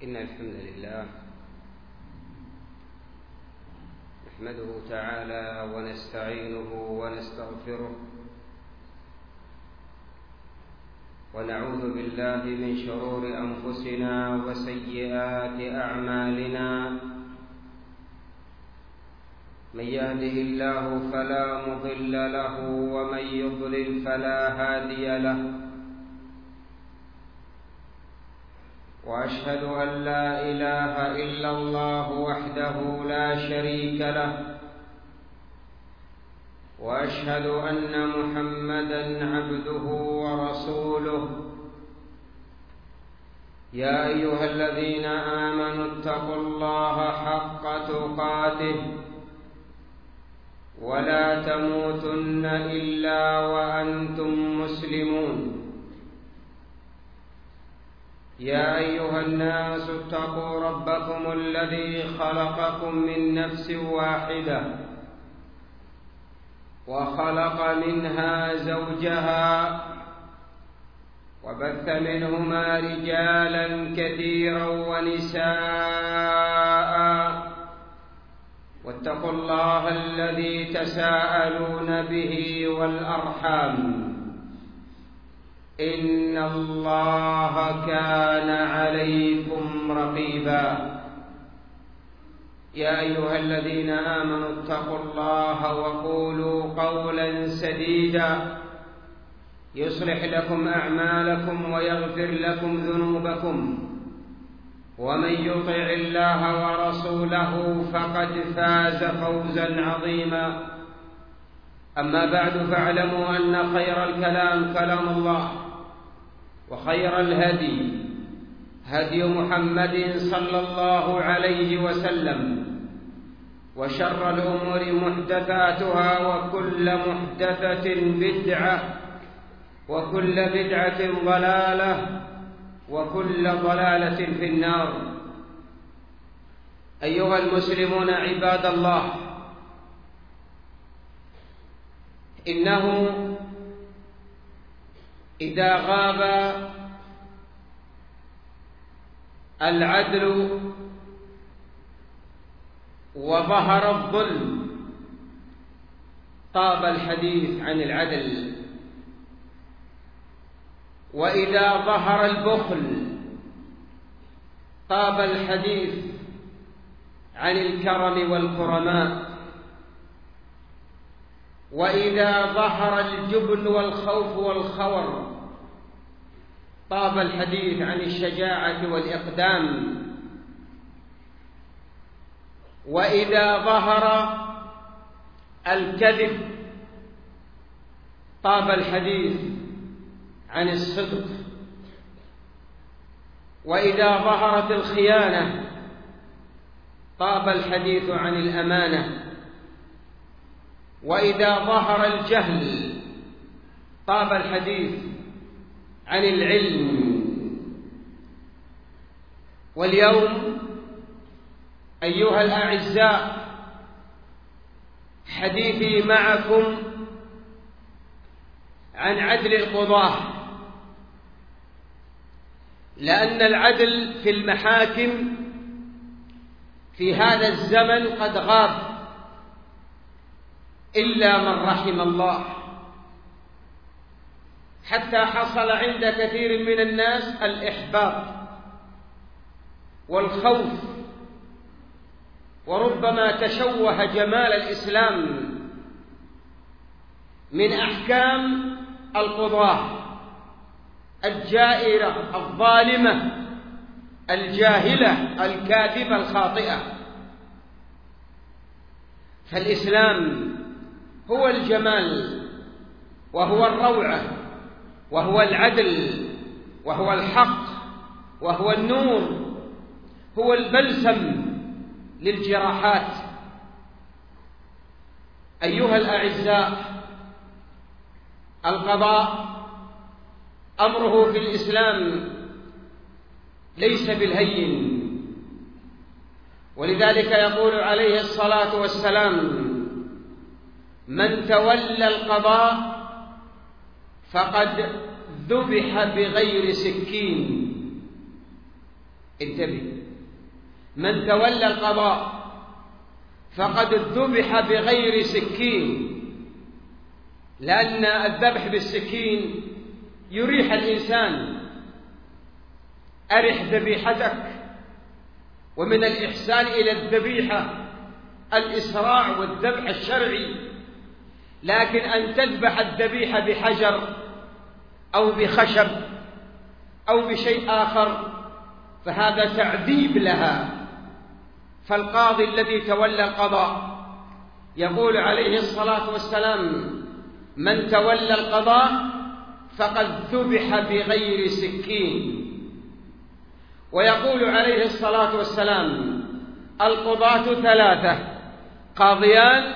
إن الحمد لله نحمده تعالى ونستعينه ونستغفره ونعوذ بالله من شرور أنفسنا وسيئات أعمالنا. من يهده الله فلا مضل له ومن يضلل فلا هادي له، وأشهد أن لا إله إلا الله وحده لا شريك له، وأشهد أن محمدًا عبده ورسوله. يا أيها الذين آمنوا اتقوا الله حق تقاته ولا تموتن إلا وأنتم مسلمون. يا أيها الناس اتقوا ربكم الذي خلقكم من نفس واحدة وخلق منها زوجها وبث منهما رجالا كثيرا ونساء، واتقوا الله الذي تساءلون به والأرحام، إن الله كان عليكم رقيبا. يا أيها الذين آمنوا اتقوا الله وقولوا قولا سديدا يصلح لكم أعمالكم ويغفر لكم ذنوبكم، ومن يطع الله ورسوله فقد فاز فوزا عظيما. أما بعد، فاعلموا أن خير الكلام كلام الله، وخير الهدي هدي محمد صلى الله عليه وسلم، وشر الأمور محدثاتها، وكل محدثة بدعة، وكل بدعة ضلالة، وكل ضلالة في النار. أيها المسلمون عباد الله، إنه إذا غاب العدل وظهر الظلم طاب الحديث عن العدل، وإذا ظهر البخل طاب الحديث عن الكرم والكرماء، وإذا ظهر الجبن والخوف والخور طاب الحديث عن الشجاعة والإقدام، وإذا ظهر الكذب طاب الحديث عن الصدق، وإذا ظهرت الخيانة طاب الحديث عن الأمانة، وإذا ظهر الجهل طاب الحديث عن العلم. واليوم أيها الأعزاء، حديثي معكم عن عدل القضاة، لأن العدل في المحاكم في هذا الزمن قد غاب إلا من رحم الله، حتى حصل عند كثير من الناس الإحباط والخوف، وربما تشوه جمال الإسلام من أحكام القضاة الجائرة الظالمة الجاهلة الكاذبة الخاطئة. فالإسلام هو الجمال، وهو الروعة، وهو العدل، وهو الحق، وهو النور، هو البلسم للجراحات. أيها الأعزاء، القضاء أمره في الإسلام ليس بالهين، ولذلك يقول عليه الصلاة والسلام: من تولى القضاء فقد ذبح بغير سكين، انتبه، من تولى القضاء فقد ذبح بغير سكين، لأن الذبح بالسكين يريح الإنسان. أرح ذبيحتك، ومن الإحسان إلى الذبيحة الإسراع والذبح الشرعي، لكن أن تذبح الذبيحة بحجر أو بخشب أو بشيء آخر فهذا تعذيب لها. فالقاضي الذي تولى القضاء يقول عليه الصلاة والسلام: من تولى القضاء فقد ذبح بغير سكين. ويقول عليه الصلاة والسلام: القضاة ثلاثة: قاضيان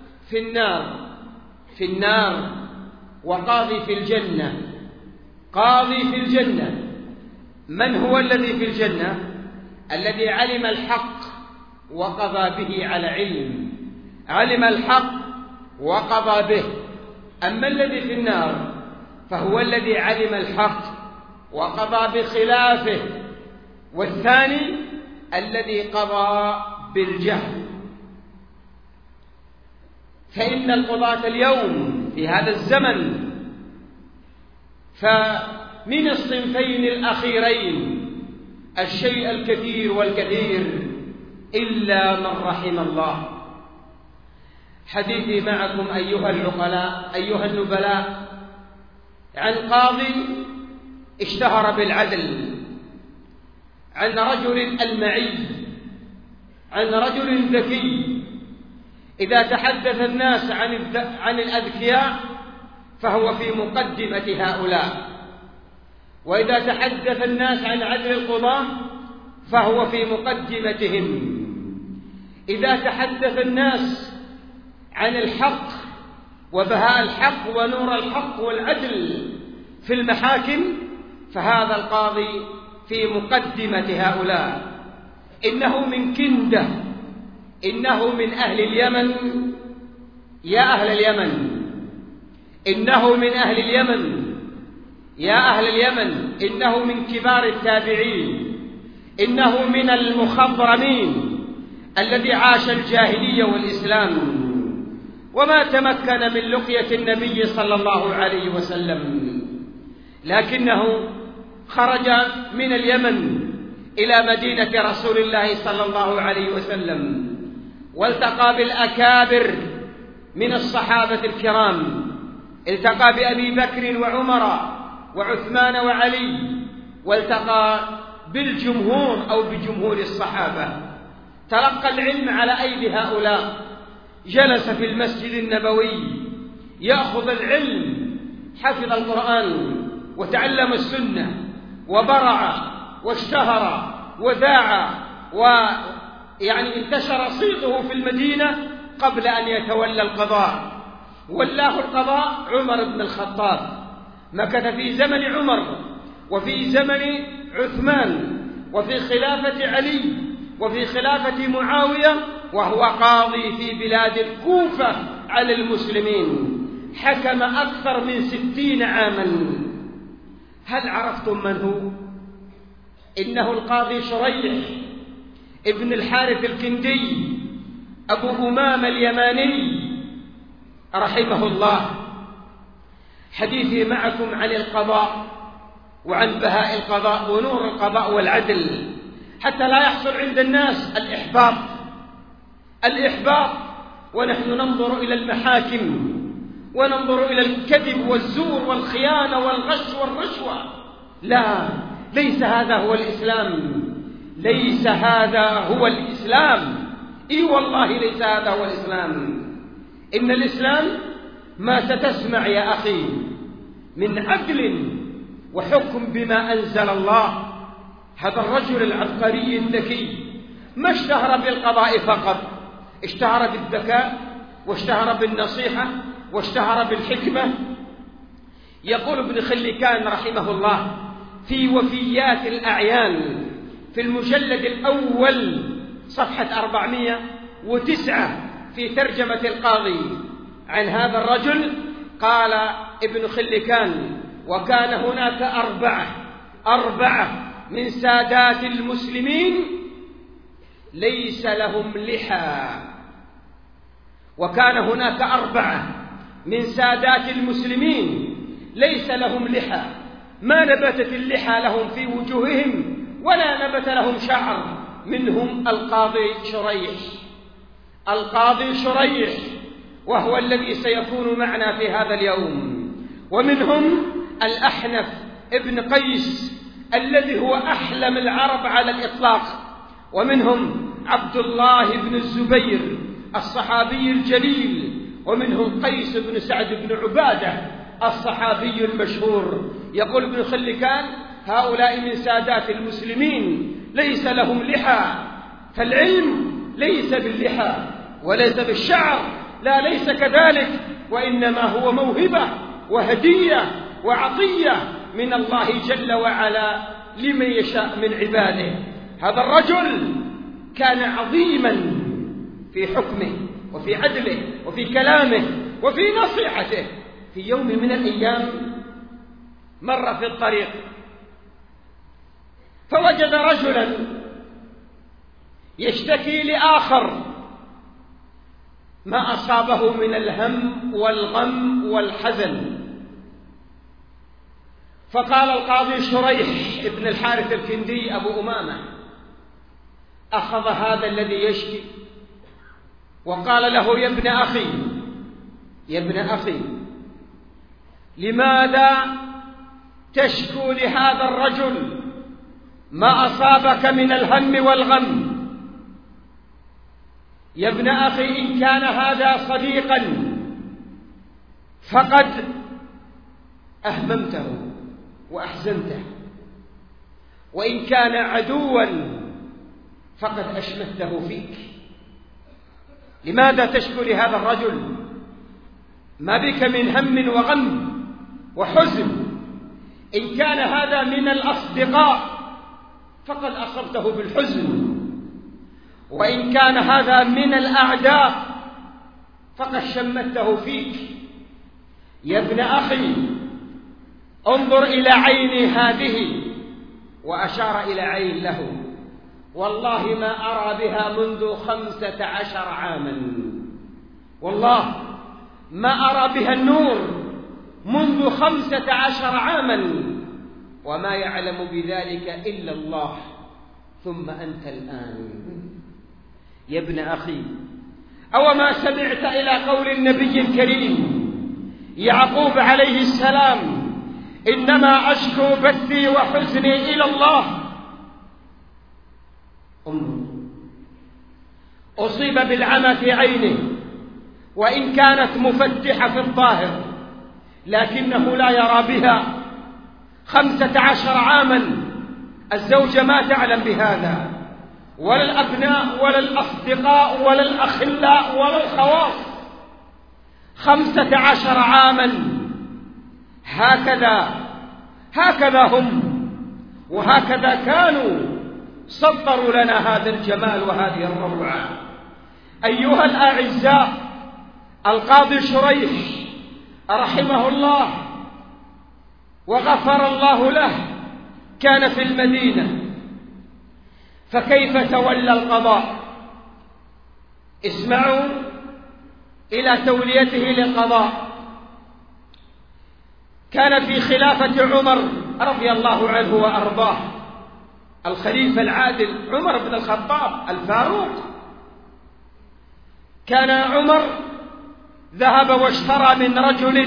في النار وقاضي في الجنة. قاضي في الجنة، من هو الذي في الجنة؟ الذي علم الحق وقضى به على علم، علم الحق وقضى به. أما الذي في النار فهو الذي علم الحق وقضى بخلافه، والثاني الذي قضى بالجهل. فإن القضاة اليوم في هذا الزمن فمن الصنفين الأخيرين الشيء الكثير والكثير إلا من رحم الله. حديثي معكم أيها العقلاء أيها النبلاء عن قاضي اشتهر بالعدل، عن رجل المعي، عن رجل ذكي. إذا تحدث الناس عن الأذكياء فهو في مقدمة هؤلاء، وإذا تحدث الناس عن عدل القضاة فهو في مقدمتهم. إذا تحدث الناس عن الحق وبهاء الحق ونور الحق والعدل في المحاكم فهذا القاضي في مقدمة هؤلاء. إنه من كندة، إنه من أهل اليمن. يا أهل اليمن، إنه من أهل اليمن. يا أهل اليمن، إنه من كبار التابعين، إنه من المخضرمين الذي عاش الجاهلية والإسلام وما تمكن من لقية النبي صلى الله عليه وسلم، لكنه خرج من اليمن إلى مدينة رسول الله صلى الله عليه وسلم والتقى بالأكابر من الصحابة الكرام. التقى بأبي بكر وعمر وعثمان وعلي، والتقى بالجمهور أو بجمهور الصحابة. تلقى العلم على أيدي هؤلاء، جلس في المسجد النبوي يأخذ العلم، حفظ القرآن وتعلم السنة وبرع واشتهر وذاع، ويعني انتشر صيته في المدينة قبل أن يتولى القضاء. ولاه القضاء عمر بن الخطاب، مكث في زمن عمر وفي زمن عثمان وفي خلافة علي وفي خلافة معاوية، وهو قاضي في بلاد الكوفة على المسلمين، حكم أكثر من 60 عاما. هل عرفتم من هو؟ إنه القاضي شريح ابن الحارث الكندي أبو أمامة اليماني رحمه الله. حديثي معكم عن القضاء وعن بهاء القضاء ونور القضاء والعدل، حتى لا يحصل عند الناس الإحباط ونحن ننظر إلى المحاكم وننظر إلى الكذب والزور والخيانة والغش والرشوة. لا، ليس هذا هو الإسلام، ليس هذا هو الإسلام. إي والله ليس هذا هو الإسلام. إن الإسلام ما ستسمع يا أخي من عدل وحكم بما أنزل الله. هذا الرجل العبقري الذكي ما اشتهر بالقضاء فقط، اشتهر بالذكاء واشتهر بالنصيحة واشتهر بالحكمة. يقول ابن خلكان رحمه الله في وفيات الأعيان في المجلد الأول صفحة 409 في ترجمة القاضي عن هذا الرجل، قال ابن خلكان: وكان هناك أربعة من سادات المسلمين ليس لهم لحى، وكان هناك 4 من سادات المسلمين ليس لهم لحى، ما نبتت اللحى لهم في وجوههم ولا نبت لهم شعر. منهم القاضي شريح وهو الذي سيكون معنا في هذا اليوم، ومنهم الأحنف ابن قيس الذي هو أحلم العرب على الإطلاق، ومنهم عبد الله بن الزبير الصحابي الجليل، ومنهم قيس بن سعد بن عبادة الصحابي المشهور. يقول ابن خلكان: هؤلاء من سادات المسلمين ليس لهم لحى، فالعلم ليس باللحى وليس بالشعر، لا ليس كذلك، وإنما هو موهبة وهدية وعطية من الله جل وعلا لمن يشاء من عباده. هذا الرجل كان عظيما في حكمه وفي عدله وفي كلامه وفي نصيحته. في يوم من الأيام مر في الطريق فوجد رجلا يشتكي لآخر ما أصابه من الهم والغم والحزن، فقال القاضي شريح ابن الحارث الكندي أبو أمامة: أخذ هذا الذي يشكي وقال له: يا ابن أخي لماذا تشكو لهذا الرجل ما أصابك من الهم والغم؟ يا ابن أخي، إن كان هذا صديقا فقد أهممته وأحزنته، وإن كان عدوا فقد أشمته فيك. لماذا تشكو لهذا الرجل؟ ما بك من هم وغم وحزن؟ إن كان هذا من الأصدقاء فقد أصبته بالحزن، وإن كان هذا من الأعداء فقد شمته فيك. يا ابن أخي، انظر إلى عيني هذه، وأشار إلى عين له، والله ما أرى بها منذ 15 عاما، والله ما أرى بها النور منذ 15 عاما، وما يعلم بذلك إلا الله، ثم أنت الآن. يا ابن أخي، أو ما سمعت إلى قول النبي الكريم يعقوب عليه السلام: إنما أشكو بثي وحزني إلى الله. أصيب بالعمى في عينه، وإن كانت مفتحة في الظاهر لكنه لا يرى بها 15 عاما. الزوجة ما تعلم بهذا، ولا الأبناء ولا الأصدقاء ولا الأخلاء ولا الخواص. 15 عاما. هكذا هم وهكذا كانوا سطروا لنا هذا الجمال وهذه الروعة. أيها الأعزاء، القاضي شريح رحمه الله وغفر الله له كان في المدينة، فكيف تولى القضاء؟ اسمعوا إلى توليته للقضاء. كان في خلافة عمر رضي الله عنه وأرضاه، الخليفة العادل عمر بن الخطاب الفاروق. كان عمر ذهب واشترى من رجل،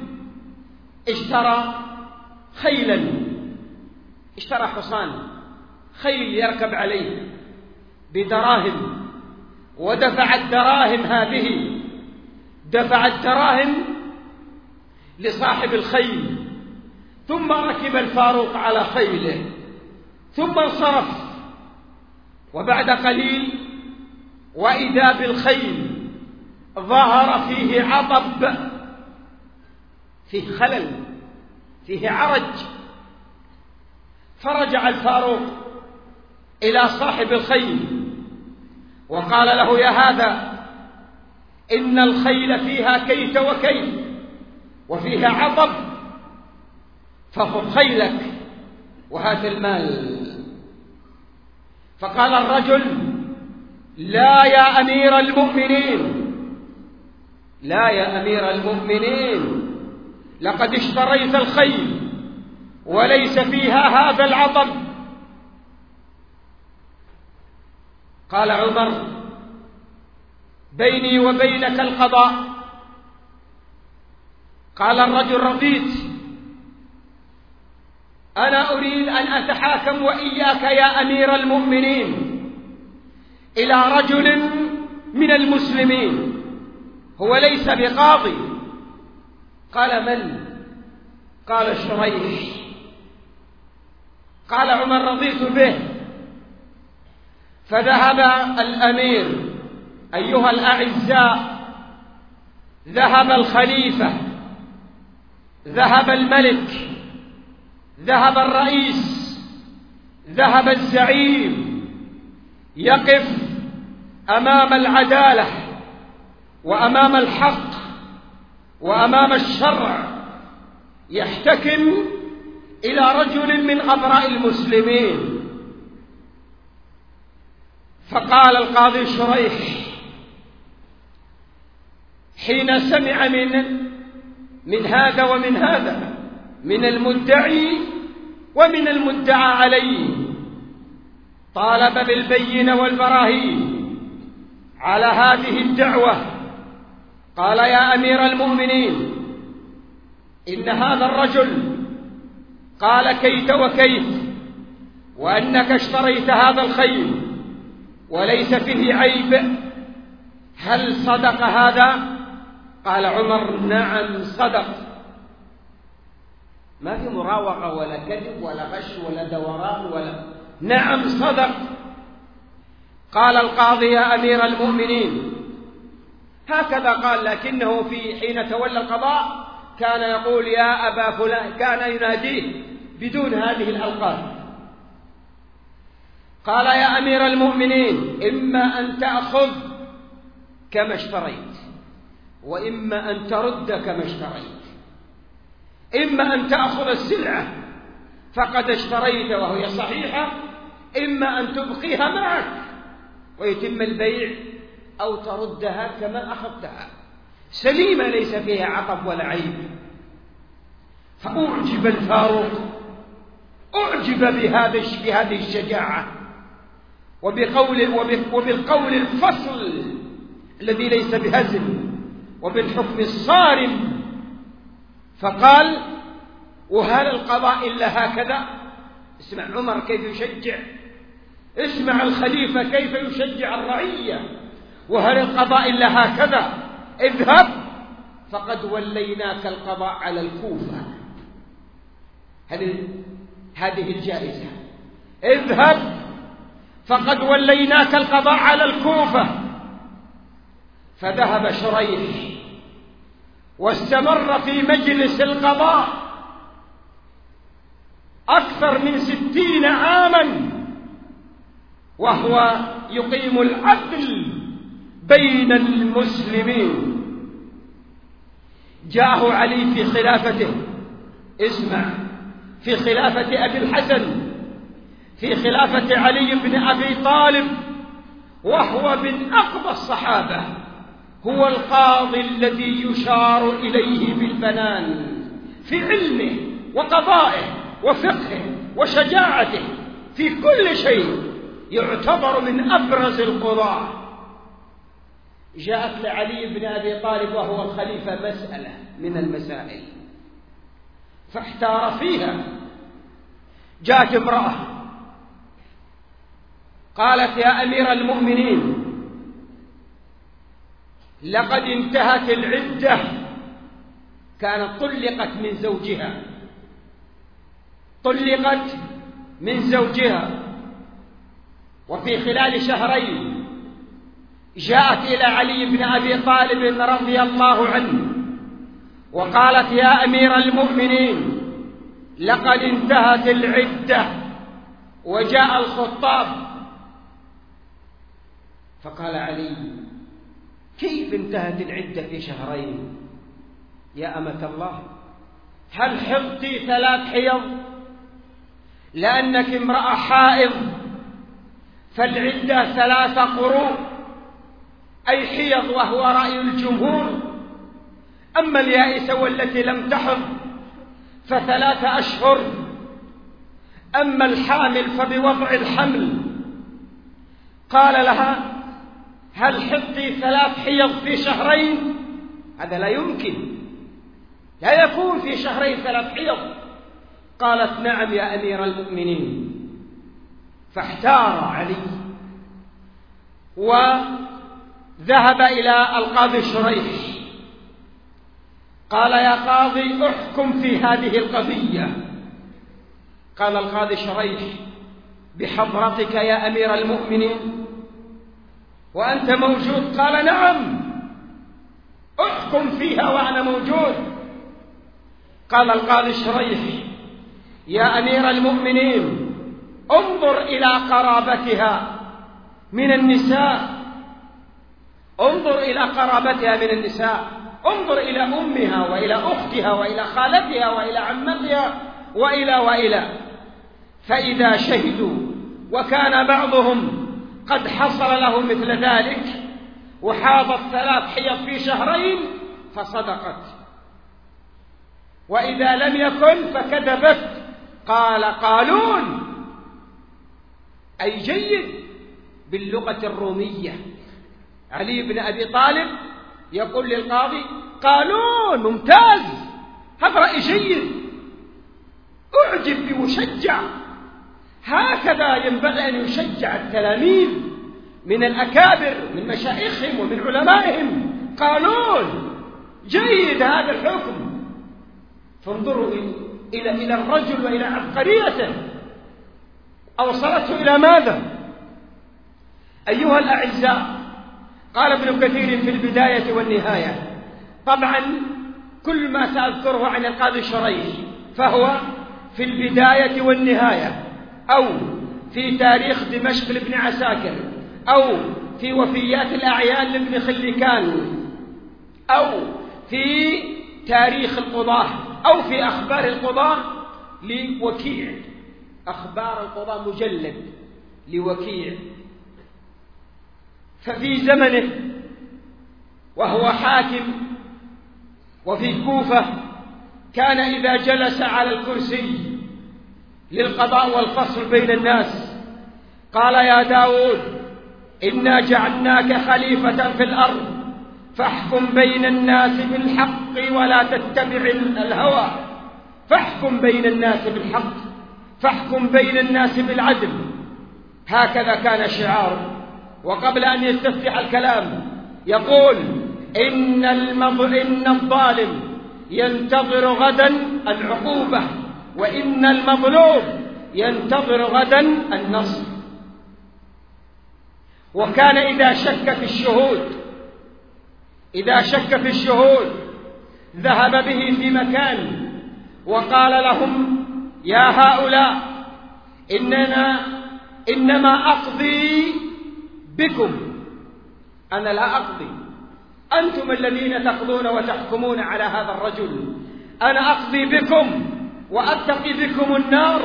اشترى خيلا، اشترى حصان خيل يركب عليه بدراهم، ودفع الدراهم هذه، دفع الدراهم لصاحب الخيل، ثم ركب الفاروق على خيله ثم انصرف. وبعد قليل وإذا بالخيل ظهر فيه عطب، فيه خلل، فيه عرج. فرجع الفاروق إلى صاحب الخيل وقال له: يا هذا، إن الخيل فيها كيت وكيت وفيها عطب، فخذ خيلك وهات المال. فقال الرجل: لا يا أمير المؤمنين، لا يا أمير المؤمنين، لقد اشتريت الخيل وليس فيها هذا العطب. قال عمر: بيني وبينك القضاء. قال الرجل: رضيت، أنا أريد أن أتحاكم وإياك يا أمير المؤمنين إلى رجل من المسلمين هو ليس بقاضي. قال: من؟ قال: شريح. قال عمر: رضيت به. فذهب الأمير، أيها الأعزاء، ذهب الخليفة، ذهب الملك، ذهب الرئيس، ذهب الزعيم، يقف أمام العدالة وأمام الحق وأمام الشرع، يحتكم إلى رجل من أمراء المسلمين. فقال القاضي شريح حين سمع من هذا ومن هذا، من المدعي ومن المدعى عليه، طالب بالبينة والبراهين على هذه الدعوة. قال: يا أمير المؤمنين، إن هذا الرجل قال كيت وكيت، وأنك اشتريت هذا الخيل وليس فيه عيب، هل صدق هذا؟ قال عمر: نعم صدق. ما في مراوغة ولا كذب ولا غش ولا دوران ولا، نعم صدق. قال القاضي: يا أمير المؤمنين، هكذا قال، لكنه في حين تولى القضاء كان يقول يا أبا فلان، كان يناديه بدون هذه الألقاب. قال: يا أمير المؤمنين، إما أن تأخذ كما اشتريت، وإما أن ترد كما اشتريت. إما أن تأخذ السلعة فقد اشتريت وهي صحيحة، إما أن تبقيها معك ويتم البيع، أو تردها كما أخذتها سليمة ليس فيها عطب ولا عيب. فأعجب الفاروق، أعجب بهذه الشجاعة وبالقول الفصل الذي ليس بهزل، وبالحكم الصارم. فقال: وهل القضاء إلا هكذا؟ اسمع عمر كيف يشجع، اسمع الخليفة كيف يشجع الرعية. وهل القضاء إلا هكذا؟ اذهب فقد وليناك القضاء على الكوفة. هذه الجائزة، اذهب فقد وليناك القضاء على الكوفة. فذهب شريح واستمر في مجلس القضاء أكثر من 60 عاما وهو يقيم العدل بين المسلمين. جاءه علي في خلافته، اسمع، في خلافة أبي الحسن، في خلافة علي بن أبي طالب، وهو من أقوى الصحابة، هو القاضي الذي يشار إليه بالبنان في علمه وقضائه وفقهه وشجاعته، في كل شيء يعتبر من أبرز القضاة. جاءت لعلي بن أبي طالب وهو الخليفة مسألة من المسائل فاحتار فيها. جاءت امرأة قالت: يا أمير المؤمنين، لقد انتهت العدة، كانت طلقت من زوجها، وفي خلال شهرين جاءت إلى علي بن أبي طالب رضي الله عنه وقالت: يا أمير المؤمنين، لقد انتهت العدة وجاء الخطاب. فقال علي: كيف انتهت العدة في شهرين يا أمة الله؟ هل حضت 3 حيض لأنك امرأة حائض فالعدة 3 قروء أي حيض، وهو رأي الجمهور. أما اليائسة والتي لم تحض ف3 أشهر. أما الحامل فبوضع الحمل. قال لها: هل حضتي 3 حيض في شهرين؟ هذا لا يمكن، لا يكون في شهرين 3 حيض. قالت: نعم يا أمير المؤمنين. فاحتار علي وذهب إلى القاضي شريح. قال: يا قاضي احكم في هذه القضية. قال القاضي شريح: بحضرتك يا أمير المؤمنين وأنت موجود؟ قال: نعم، احكم فيها وأنا موجود. قال القاضي شريح: يا أمير المؤمنين، انظر إلى قرابتها من النساء، انظر إلى قرابتها من النساء، انظر إلى أمها وإلى أختها وإلى خالتها وإلى عمتها وإلى فإذا شهدوا وكان بعضهم قد حصل له مثل ذلك وحاضت 3 حيض في شهرين فصدقت، وإذا لم يكن فكذبت. قال: قالون، أي جيد باللغة الرومية. علي بن أبي طالب يقول للقاضي: قالون، ممتاز، هذا رأي جيد، أعجب بمشجع. هكذا ينبغي أن يشجع التلاميذ من الأكابر من مشايخهم ومن علمائهم. قالون، جيد هذا الحكم. فانظروا إلى الرجل وإلى عبقريته، أوصلته إلى ماذا؟ أيها الأعزاء، قال ابن كثير في البداية والنهاية. طبعا كل ما سأذكره عن القاضي شريح فهو في البداية والنهاية، أو في تاريخ دمشق لابن عساكر، أو في وفيات الأعيان لابن خلكان، أو في تاريخ القضاة، أو في أخبار القضاة لوكيع. أخبار القضاة مجلد لوكيع. ففي زمنه وهو حاكم وفي كوفة كان إذا جلس على الكرسي للقضاء والفصل بين الناس قال: يا داود، إنا جعلناك خليفة في الأرض فاحكم بين الناس بالحق ولا تتبع الهوى، فاحكم بين الناس بالحق، فاحكم بين الناس بالعدل. هكذا كان شعاره. وقبل أن يستفتح الكلام يقول: إن الظالم ينتظر غدا العقوبة، وإن المظلوم ينتظر غدا النصر. وكان إذا شك في الشهود ذهب به في مكان وقال لهم: يا هؤلاء، إنما أقضي بكم، أنا لا أقضي، أنتم الذين تقضون وتحكمون على هذا الرجل، أنا أقضي بكم وأتقي بكم النار.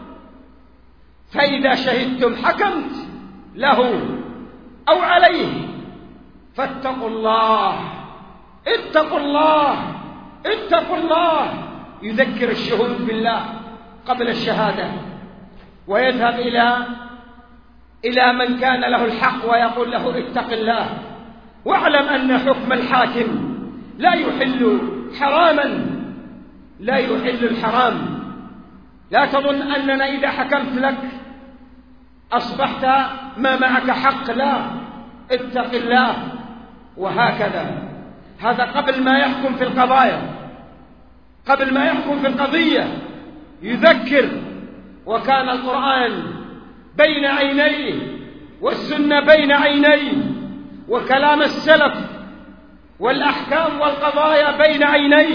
فإذا شهدتم حكمت له أو عليه فاتقوا الله، اتقوا الله، اتقوا الله. يذكر الشهود بالله قبل الشهادة، ويذهب إلى من كان له الحق ويقول له: اتق الله، واعلم أن حكم الحاكم لا يحل حراما، لا يحل الحرام. لا تظن أننا إذا حكمت لك أصبحت ما معك حق، لا، اتق الله. وهكذا هذا قبل ما يحكم في القضايا، قبل ما يحكم في القضية يذكر. وكان القرآن بين عينيه والسنة بين عينيه، وكلام السلف والأحكام والقضايا بين عينيه.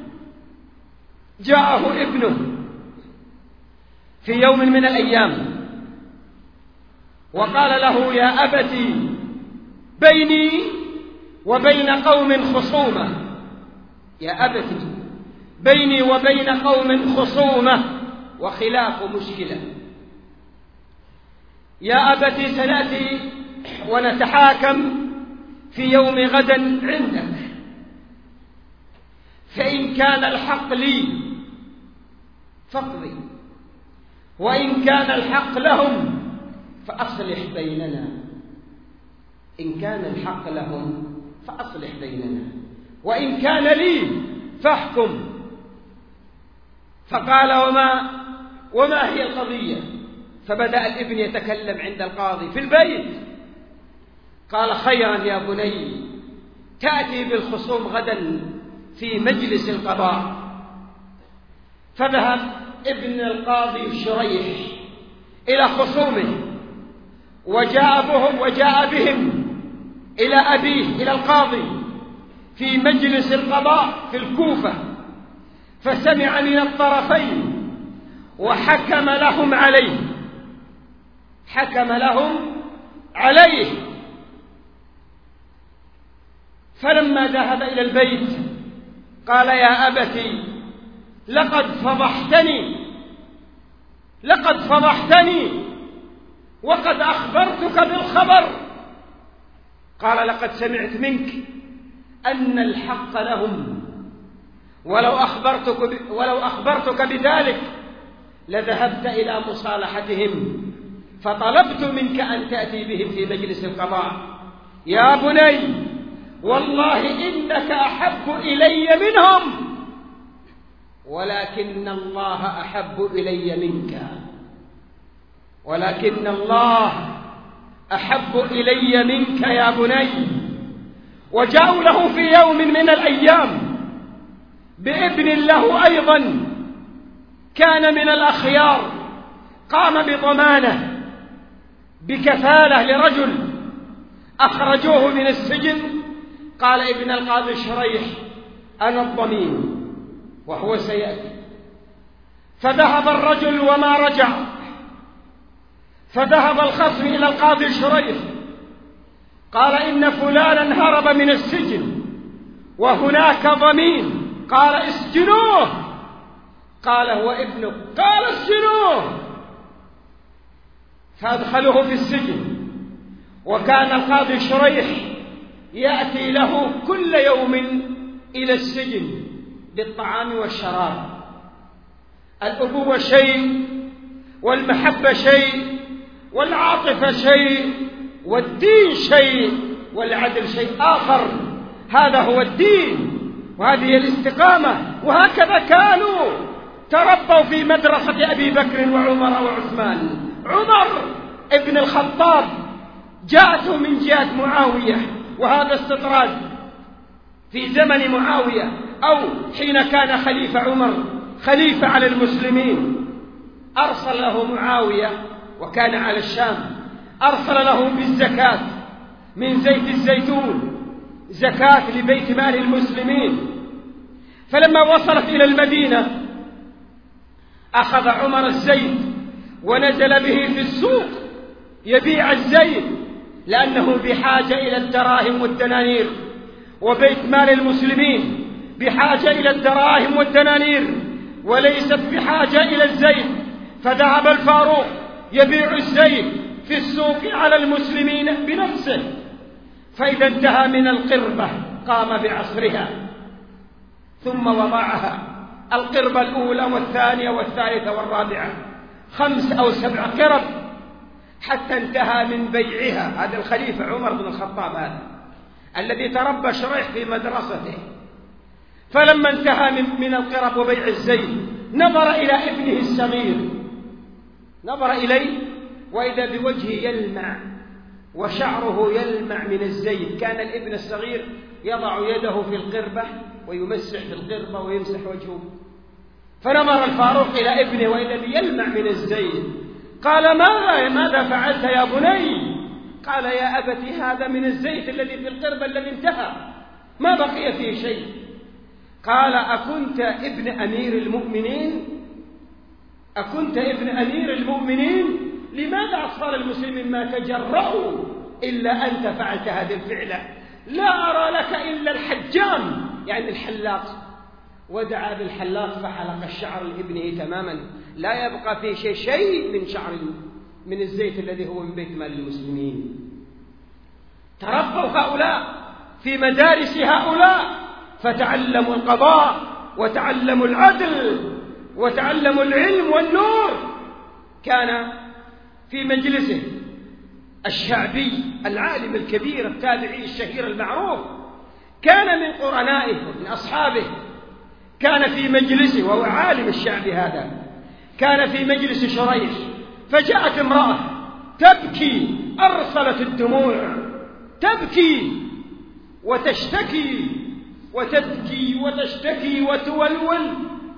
جاءه ابنه في يوم من الأيام وقال له: يا أبتي، بيني وبين قوم خصومة، يا أبتي، بيني وبين قوم خصومة وخلاف مشكلة. يا أبتي سنأتي ونتحاكم في يوم غدا عندك، فإن كان الحق لي فاقضي، وإن كان الحق لهم فأصلح بيننا. إن كان الحق لهم فأصلح بيننا، وإن كان لي فاحكم. فقال وما هي القضية؟ فبدأ الابن يتكلم عند القاضي في البيت. قال خيرا يا بني، تأتي بالخصوم غدا في مجلس القضاء. فذهب ابن القاضي شريح إلى خصومه، وجاء بهم إلى أبيه إلى القاضي في مجلس القضاء في الكوفة، فسمع من الطرفين وحكم لهم عليه. فلما ذهب إلى البيت قال يا أبتي لقد فضحتني وقد أخبرتك بالخبر. قال لقد سمعت منك أن الحق لهم، ولو أخبرتك بذلك لذهبت إلى مصالحتهم، فطلبت منك أن تأتي بهم في مجلس القضاء. يا بني والله إنك أحب إلي منهم، ولكن الله أحب إلي منك، ولكن الله أحب إلي منك يا بني. وجاءوا له في يوم من الأيام بابن له أيضا كان من الأخيار، قام بضمانه بكفالة لرجل أخرجوه من السجن. قال ابن القاضي شريح أنا الضمين وهو سيأتي. فذهب الرجل وما رجع، فذهب الخصم إلى القاضي شريح قال إن فلانا هرب من السجن وهناك ضمين. قال اسجنوه. قال هو ابنه. قال اسجنوه. فأدخلوه في السجن. وكان القاضي شريح يأتي له كل يوم إلى السجن بالطعام والشراب. الأبوة شيء، والمحبة شيء، والعاطفة شيء، والدين شيء، والعدل شيء آخر. هذا هو الدين وهذه الاستقامة. وهكذا كانوا تربوا في مدرسة أبي بكر وعمر وعثمان. عمر ابن الخطاب جاءته من جهة معاوية، وهذا استطراد في زمن معاوية أو حين كان خليفة عمر خليفة على المسلمين. أرسل له معاوية وكان على الشام، أرسل له بالزكاة من زيت الزيتون، زكاة لبيت مال المسلمين. فلما وصلت إلى المدينة أخذ عمر الزيت ونزل به في السوق يبيع الزيت، لأنه بحاجة إلى الدراهم والدنانير، وبيت مال المسلمين بحاجة إلى الدراهم والدنانير وليست بحاجة إلى الزيت. فذهب الفاروق يبيع الزيت في السوق على المسلمين بنفسه. فإذا انتهى من القربة قام بعصرها ثم وضعها، القربة الأولى والثانية والثالثة والرابعة، 5 أو 7 قرب، حتى انتهى من بيعها. هذا الخليفة عمر بن الخطاب هذا الذي تربى شريح في مدرسته. فلما انتهى من القرب وبيع الزيت نظر إلى ابنه الصغير، نظر إليه وإذا بوجهه يلمع وشعره يلمع من الزيت. كان الابن الصغير يضع يده في القربة ويمسح في القربة ويمسح وجهه. فنظر الفاروق إلى ابنه وإذا يلمع من الزيت. قال ماذا فعلت يا بني؟ قال يا أبتي هذا من الزيت الذي في القربة الذي انتهى، ما بقي فيه شيء. قال أكنت ابن أمير المؤمنين؟ أكنت ابن أمير المؤمنين؟ لماذا أطفال المسلمين ما تجرؤوا إلا أنت فعلت هذه الفعلة؟ لا أرى لك إلا الحجام، يعني الحلاق. ودعا بالحلاق فحلق الشعر لابنه تماما، لا يبقى فيه شيء من شعر من الزيت الذي هو من بيت مال المسلمين. تربوا هؤلاء في مدارس هؤلاء، فتعلموا القضاء وتعلموا العدل وتعلموا العلم والنور. كان في مجلسه الشعبي العالم الكبير التابعي الشهير المعروف، كان من قرنائه من أصحابه، كان في مجلسه وهو عالم الشعبي هذا، كان في مجلس شريح، فجاءت امرأة تبكي، أرسلت الدموع، تبكي وتشتكي وتبكي وتشتكي وتولول.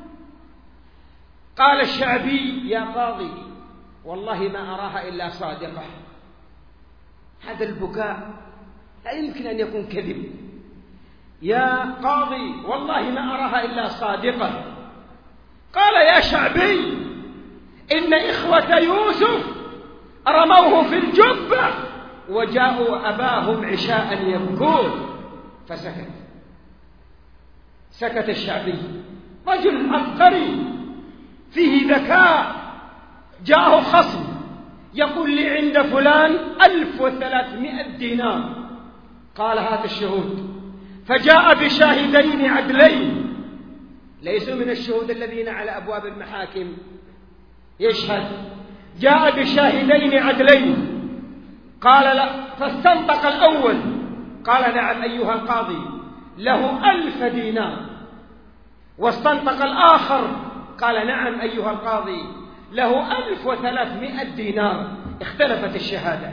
قال الشعبي: يا قاضي والله ما أراها إلا صادقة. هذا البكاء لا يمكن أن يكون كذب. يا قاضي والله ما أراها إلا صادقة. قال: يا شعبي إن إخوة يوسف رموه في الجبة وجاءوا أباهم عشاء يبكون. فسكت. سكت الشعبي، رجل عبقري فيه ذكاء. جاءه خصم يقول لي عند فلان 1300 دينار. قال: هات الشهود. فجاء بشاهدين عدلين، ليسوا من الشهود الذين على أبواب المحاكم يشهد، جاء بشاهدين عدلين. قال: لا. فاستنطق الأول قال: نعم أيها القاضي له 1000 دينار. واستنطق الآخر قال: نعم أيها القاضي له 1300 دينار. اختلفت الشهادة،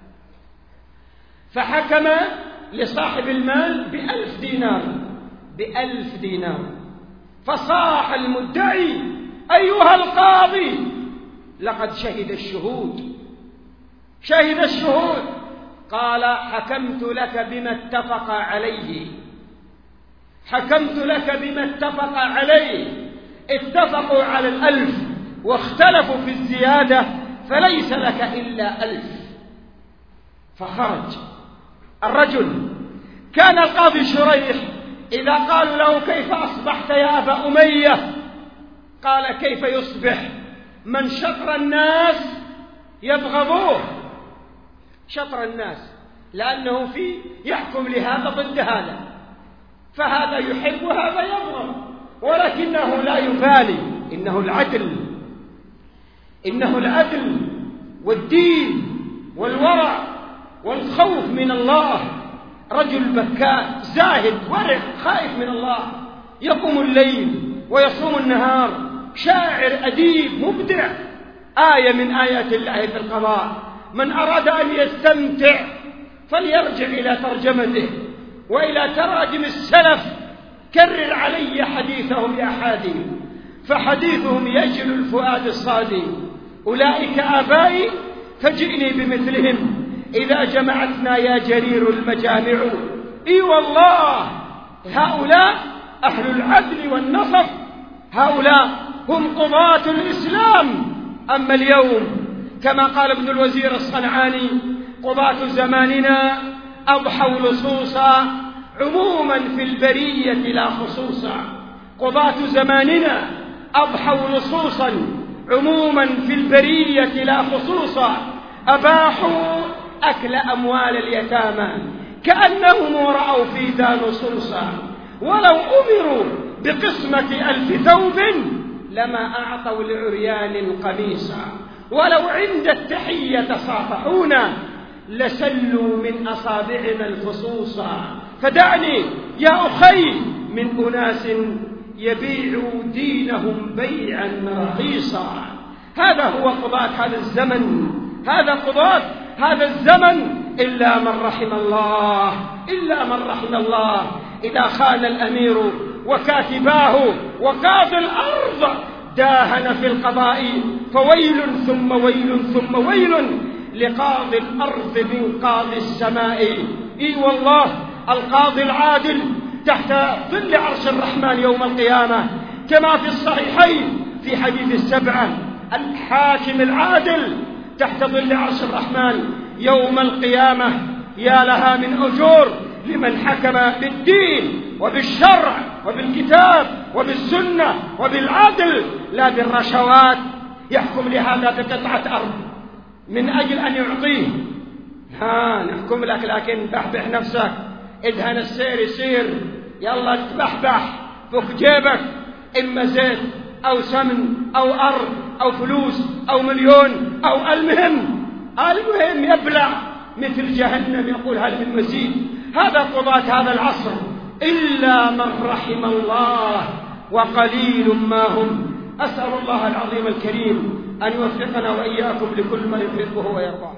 فحكم لصاحب المال ب1000 دينار، ب1000 دينار. فصاح المدعي: أيها القاضي لقد شهد الشهود، شهد الشهود. قال: حكمت لك بما اتفق عليه، حكمت لك بما اتفق عليه. اتفقوا على 1000 واختلفوا في الزيادة، فليس لك إلا 1000. فخرج الرجل. كان القاضي شريح إذا قالوا له: كيف أصبحت يا أبا أمية؟ قال: كيف يصبح من شطر الناس يبغضوه؟ شطر الناس لأنه في يحكم لهذا ضد هذا، فهذا يحب وهذا يبغض، ولكنه لا يبالي. إنه العدل، إنه العدل والدين والورع والخوف من الله. رجل بكاء زاهد ورع خائف من الله، يقوم الليل ويصوم النهار، شاعر أديب مبدع، آية من آيات الله في القضاء. من أراد أن يستمتع فليرجع إلى ترجمته وإلى تراجم السلف. كرر علي حديثهم يا حادي، فحديثهم يجل الفؤاد الصادي. أولئك آبائي فجئني بمثلهم إذا جمعتنا يا جرير المجامع. إي والله هؤلاء أهل العدل والنصف، هؤلاء هم قضاة الإسلام. أما اليوم كما قال ابن الوزير الصنعاني: قضاة زماننا أضحوا لصوصا عموما في البرية لا خصوصا. قضاة زماننا أضحوا لصوصا عموما في البرية لا خصوصا. أباحوا أكل أموال اليتامى كأنهم رأوا في ذا نصوصا. ولو أمروا بقسمة 1000 ثوب لما أعطوا لعريان قميصا. ولو عند التحية صافحونا لسلوا من أصابعنا الفصوصا. فدعني يا أخي من أناس يبيعوا دينهم بيعا رخيصا. هذا هو قضاة هذا الزمن، هذا قضاة هذا الزمن، إلا من رحم الله، إلا من رحم الله. إذا خان الأمير وكاتباه وقاضي الأرض داهن في القضاء، فويل ثم ويل ثم ويل لقاضي الأرض من قاضي السماء. إي والله القاضي العادل تحت ظل عرش الرحمن يوم القيامة، كما في الصحيحين في حديث السبعة. الحاكم العادل تحت ظل عرش الرحمن يوم القيامة. يا لها من أجور لمن حكم بالدين وبالشرع وبالكتاب وبالسنة وبالعدل، لا بالرشوات. يحكم لهذا بقطعة أرض من أجل أن يعطيه. نحكم لك، لكن بحبح نفسك، ادهن السير يصير، يلا تبحبح، فك جيبك، إما زيت أو سمن أو أرض أو فلوس أو مليون أو المهم يبلع مثل جهنم، يقول هل من مزيد. هذا قضاة هذا العصر، إلا من رحم الله وقليل ما هم. أسأل الله العظيم الكريم أن يوفقنا وإياكم لكل ما يحبه ويرضاه.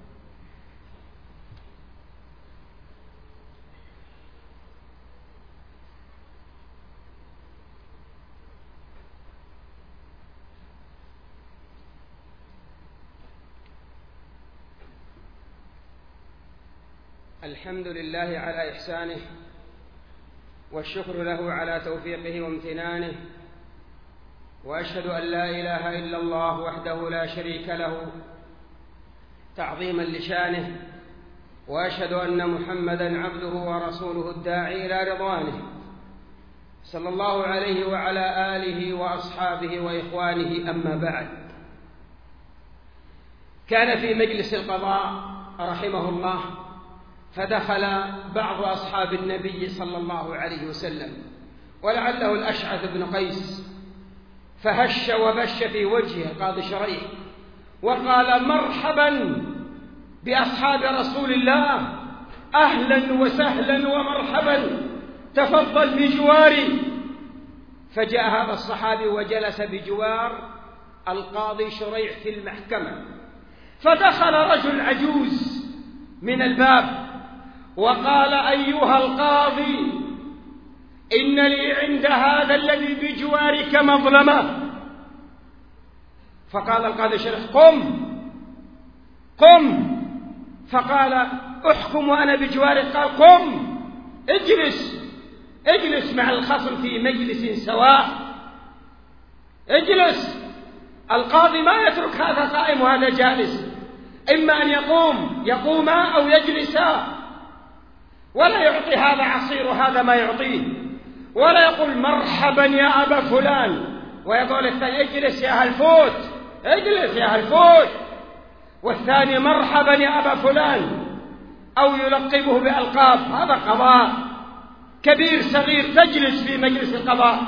الحمد لله على إحسانه، والشكر له على توفيقه وامتنانه، وأشهد أن لا إله إلا الله وحده لا شريك له تعظيما لشانه، وأشهد أن محمدًا عبده ورسوله الداعي إلى رضوانه، صلى الله عليه وعلى آله وأصحابه وإخوانه. أما بعد، كان في مجلس القضاء رحمه الله، فدخل بعض أصحاب النبي صلى الله عليه وسلم، ولعله الأشعث بن قيس، فهش وبش في وجهه القاضي شريح وقال: مرحبا بأصحاب رسول الله، أهلا وسهلا ومرحبا، تفضل بجواري. فجاء هذا الصحابي وجلس بجوار القاضي شريح في المحكمة، فدخل رجل عجوز من الباب وقال: أيها القاضي، إن لي عند هذا الذي بجوارك مظلمة. فقال القاضي شريح: قم. فقال: أحكم وأنا بجوارك. قال: قم، اجلس مع الخصم في مجلس سواء، اجلس. القاضي ما يترك هذا قائم وهذا جالس، إما أن يقوم أو يجلسا، ولا يعطي هذا عصير وهذا ما يعطيه، ولا يقول مرحبا يا أبا فلان ويقول الثاني اجلس يا هالفوت، اجلس يا هالفوت، والثاني مرحبا يا أبا فلان، أو يلقبه بألقاب. هذا قضاء، كبير صغير تجلس في مجلس القضاء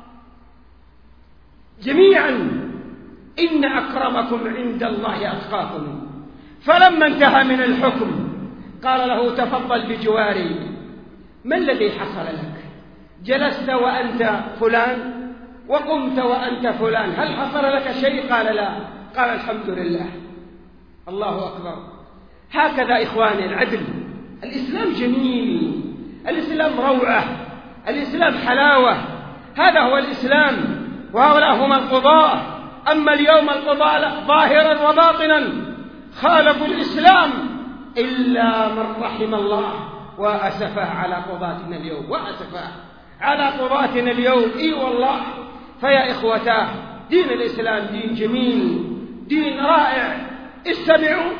جميعا. إن أكرمكم عند الله أتقاكم. فلما انتهى من الحكم قال له: تفضل بجواري. ما الذي حصل لك؟ جلست وأنت فلان وقمت وأنت فلان، هل حصل لك شيء؟ قال: لا. قال: الحمد لله. الله أكبر. هكذا إخواني العدل. الإسلام جميل، الإسلام روعة، الإسلام حلاوة. هذا هو الإسلام، وهؤلاء هم القضاة. أما اليوم القضاة ظاهرا وباطنا خالفوا الإسلام إلا من رحم الله. وأسفه على قضاتنا اليوم، وأسفه على قضاتنا اليوم. إي والله. فيا إخوتاه، دين الإسلام دين جميل، دين رائع. استمعوا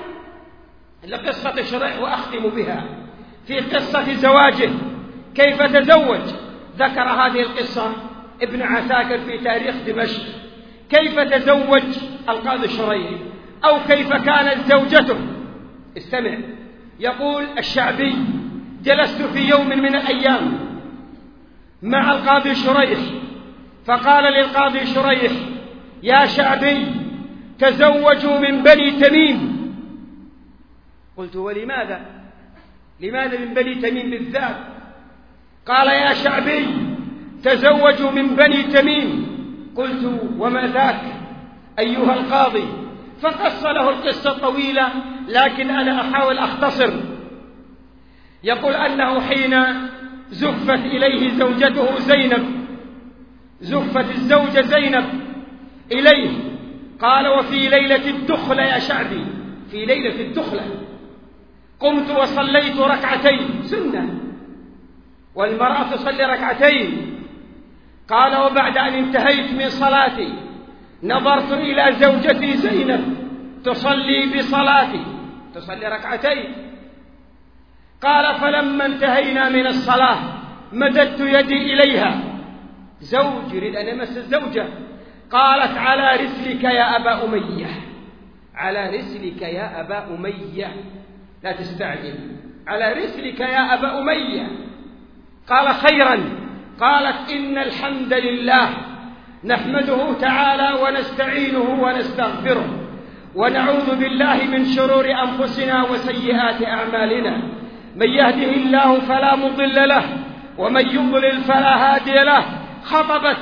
لقصة شريح وأختم بها. في قصة زواجه، كيف تزوج. ذكر هذه القصة ابن عساكر في تاريخ دمشق، كيف تزوج القاضي شريح، أو كيف كانت زوجته. استمع. يقول الشعبي: جلست في يوم من الأيام مع القاضي شريح، فقال للقاضي شريح: يا شعبي، تزوجوا من بني تميم. قلت: ولماذا؟ لماذا من بني تميم بالذات؟ قال: يا شعبي، تزوجوا من بني تميم. قلت: وما ذاك أيها القاضي؟ فقص له القصة طويلة، لكن أنا أحاول أختصر. يقول أنه حين زفت إليه زوجته زينب، زفت الزوجة زينب إليه، قال: وفي ليلة الدخلة يا شعبي، في ليلة الدخلة قمت وصليت ركعتين سنة، والمرأة تصلي ركعتين. قال: وبعد أن انتهيت من صلاتي نظرت إلى زوجتي زينب تصلي بصلاتي، تصلي ركعتين. قال: فلما انتهينا من الصلاة مددت يدي إليها، زوج يريد أن يمس الزوجة. قالت: على رسلك يا أبا أمية، على رسلك يا أبا أمية، لا تستعجل، على رسلك يا أبا أمية. قال: خيرا. قالت: إن الحمد لله نحمده تعالى ونستعينه ونستغفره ونعوذ بالله من شرور أنفسنا وسيئات أعمالنا، من يهده الله فلا مضل له ومن يضلل فلا هادي له. خطبت.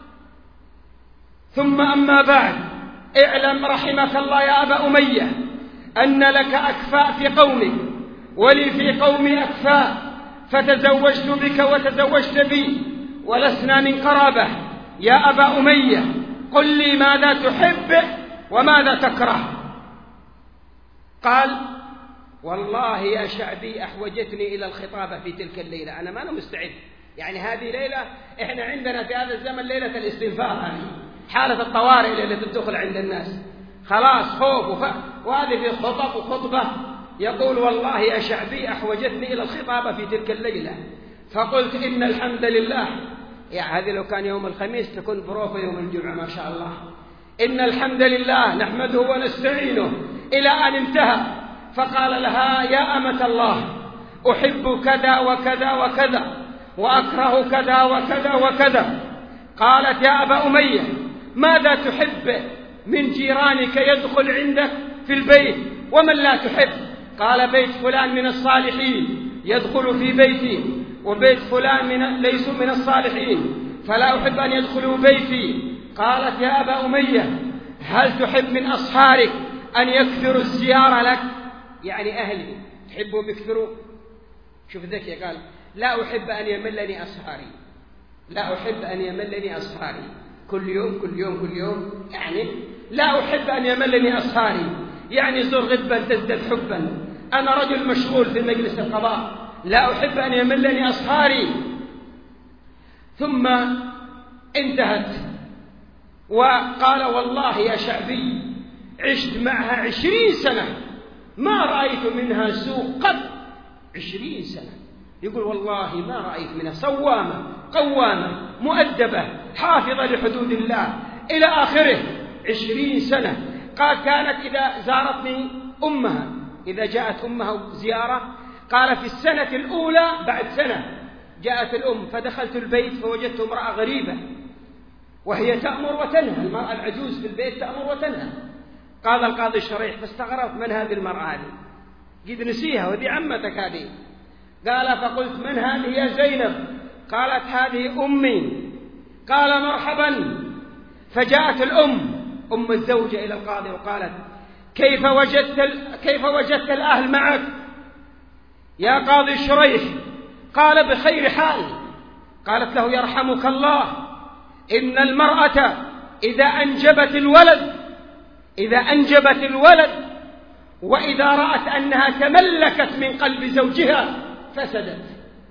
ثم أما بعد، اعلم رحمك الله يا أبا أمية أن لك أكفاء في قومك ولي في قومي أكفاء، فتزوجت بك وتزوجت بي ولسنا من قرابة. يا أبا أمية قل لي ماذا تحب وماذا تكره؟ قال: والله يا شعبي أحوجتني إلى الخطابة في تلك الليلة، أنا ما أنا مستعد. يعني هذه ليلة، إحنا عندنا في هذا الزمن ليلة الاستنفار، هذه حالة الطوارئ اللي تدخل عند الناس، خلاص خوف وهذه في خطب وخطبة. يقول: والله يا شعبي أحوجتني إلى الخطابة في تلك الليلة، فقلت إن الحمد لله. يعني هذه لو كان يوم الخميس تكون بروفة يوم الجمعة ما شاء الله. إن الحمد لله نحمده ونستعينه، إلى أن انتهى. فقال لها: يا أمة الله، أحب كذا وكذا وكذا وأكره كذا وكذا وكذا. قالت: يا أبا أمية ماذا تحب من جيرانك يدخل عندك في البيت ومن لا تحب؟ قال: بيت فلان من الصالحين يدخل في بيتي، وبيت فلان ليسوا من الصالحين فلا أحب أن يدخلوا بيتي. قالت: يا أبا أمية هل تحب من أصهارك أن يكثروا الزيارة لك؟ يعني أهلي تحبهم يكثروا. شوف ذكي، قال: لا أحب أن يملني أصهاري، لا أحب أن يملني أصهاري، كل يوم كل يوم كل يوم. يعني لا أحب أن يملني أصهاري، يعني زر غبا تزدد حبا. أنا رجل مشغول في مجلس القضاء، لا أحب أن يملني أصهاري. ثم انتهت وقال: والله يا شعبي عشت معها 20 سنة ما رأيت منها سوء قط. 20 سنة يقول: والله ما رأيت منها، صوامة قوامة مؤدبة حافظة لحدود الله إلى آخره. 20 سنة. قال: كانت إذا زارتني أمها، إذا جاءت أمها زيارة، قال: في السنة الأولى بعد سنة جاءت الأم، فدخلت البيت فوجدت امرأة غريبة وهي تأمر وتنهى، المرأة العجوز في البيت تأمر وتنهى. قال القاضي الشريح: فاستغربت من هذه المرأة هذه، قد نسيها وذي عمتك هذه. قال: فقلت: من هذه يا زينب؟ قالت: هذه أمي. قال: مرحبا. فجاءت الأم أم الزوجة إلى القاضي وقالت: كيف وجدت الأهل معك يا قاضي الشريح؟ قال: بخير حال. قالت له: يرحمك الله، إن المرأة إذا أنجبت الولد وإذا رأت أنها تملكت من قلب زوجها فسدت.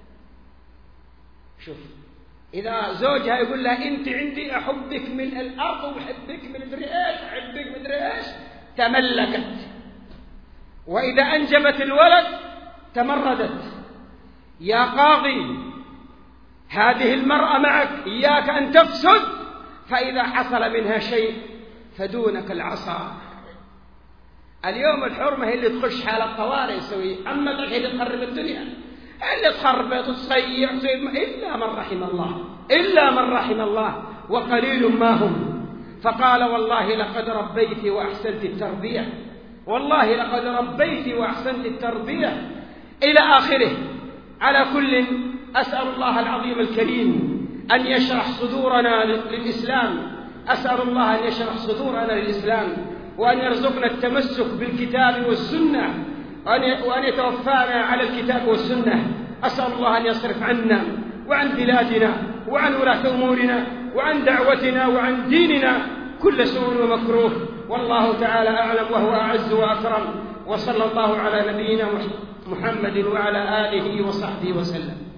شوف، إذا زوجها يقول لها: أنت عندي أحبك من الأرض وأحبك من مدري إيش، أحبك مدري إيش، تملكت. وإذا أنجبت الولد تمردت. يا قاضي، هذه المرأة معك، إياك أن تفسد، فإذا حصل منها شيء فدونك العصا. اليوم الحرمة هي اللي تخش حالة طوارئ يسوي، أما هي اللي تخرب الدنيا، اللي تخرب وتصيع إلا من رحم الله، إلا من رحم الله، وقليل ما هم. فقال: والله لقد ربيت وأحسنت التربية، والله لقد ربيت وأحسنت التربية إلى آخره. على كل، أسأل الله العظيم الكريم أن يشرح صدورنا للإسلام، أسأل الله أن يشرح صدورنا للإسلام، وأن يرزقنا التمسك بالكتاب والسنة، وأن يتوفانا على الكتاب والسنة. أسأل الله أن يصرف عنا وعن بلادنا وعن ولاة أمورنا وعن دعوتنا وعن ديننا كل سوء ومكروه. والله تعالى أعلم وهو أعز وأكرم، وصلى الله على نبينا محمد وعلى آله وصحبه وسلم.